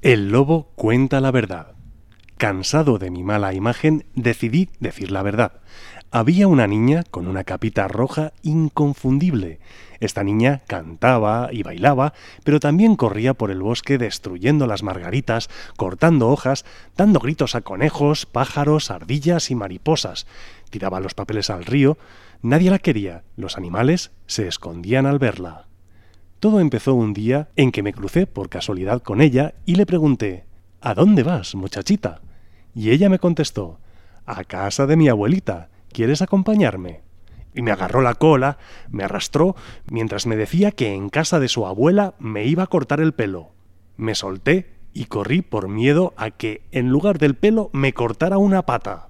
El lobo cuenta la verdad. Cansado de mi mala imagen, decidí decir la verdad. Había una niña con una capita roja inconfundible. Esta niña cantaba y bailaba, pero también corría por el bosque destruyendo las margaritas, cortando hojas, dando gritos a conejos, pájaros, ardillas y mariposas. Tiraba los papeles al río. Nadie la quería. Los animales se escondían al verla. Todo empezó un día en que me crucé por casualidad con ella y le pregunté: ¿A dónde vas, muchachita? Y ella me contestó: a casa de mi abuelita. ¿Quieres acompañarme? Y me agarró la cola, me arrastró, mientras me decía que en casa de su abuela me iba a cortar el pelo. Me solté y corrí por miedo a que, en lugar del pelo, me cortara una pata.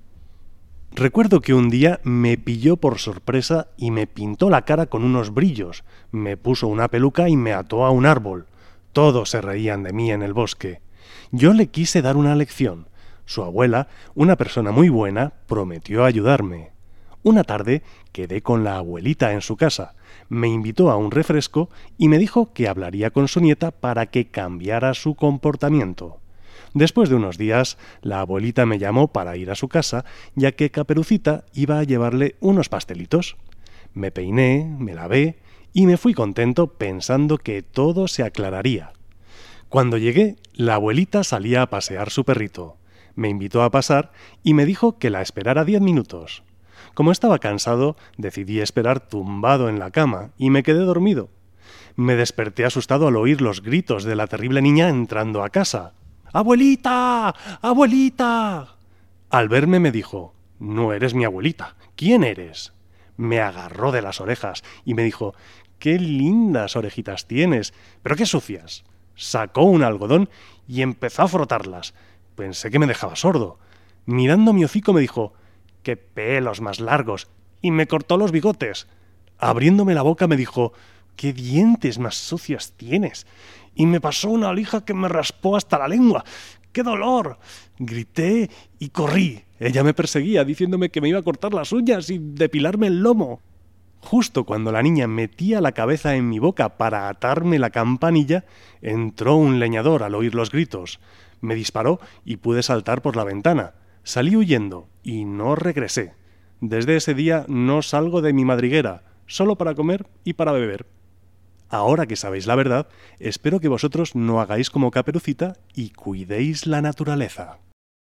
Recuerdo que un día me pilló por sorpresa y me pintó la cara con unos brillos, me puso una peluca y me ató a un árbol. Todos se reían de mí en el bosque. Yo le quise dar una lección. Su abuela, una persona muy buena, prometió ayudarme. Una tarde quedé con la abuelita en su casa. Me invitó a un refresco y me dijo que hablaría con su nieta para que cambiara su comportamiento. Después de unos días, la abuelita me llamó para ir a su casa, ya que Caperucita iba a llevarle unos pastelitos. Me peiné, me lavé y me fui contento pensando que todo se aclararía. Cuando llegué, la abuelita salía a pasear su perrito. Me invitó a pasar y me dijo que la esperara 10 minutos. Como estaba cansado, decidí esperar tumbado en la cama y me quedé dormido. Me desperté asustado al oír los gritos de la terrible niña entrando a casa. ¡Abuelita! ¡Abuelita! Al verme me dijo: no eres mi abuelita. ¿Quién eres? Me agarró de las orejas y me dijo: ¡qué lindas orejitas tienes! ¡Pero qué sucias! Sacó un algodón y empezó a frotarlas. Pensé que me dejaba sordo. Mirando mi hocico me dijo: ¡qué pelos más largos! Y me cortó los bigotes. Abriéndome la boca me dijo: ¡qué dientes más sucios tienes! Y me pasó una lija que me raspó hasta la lengua. ¡Qué dolor! Grité y corrí. Ella me perseguía diciéndome que me iba a cortar las uñas y depilarme el lomo. Justo cuando la niña metía la cabeza en mi boca para atarme la campanilla, entró un leñador al oír los gritos. Me disparó y pude saltar por la ventana. Salí huyendo y no regresé. Desde ese día no salgo de mi madriguera, solo para comer y para beber. Ahora que sabéis la verdad, espero que vosotros no hagáis como Caperucita y cuidéis la naturaleza.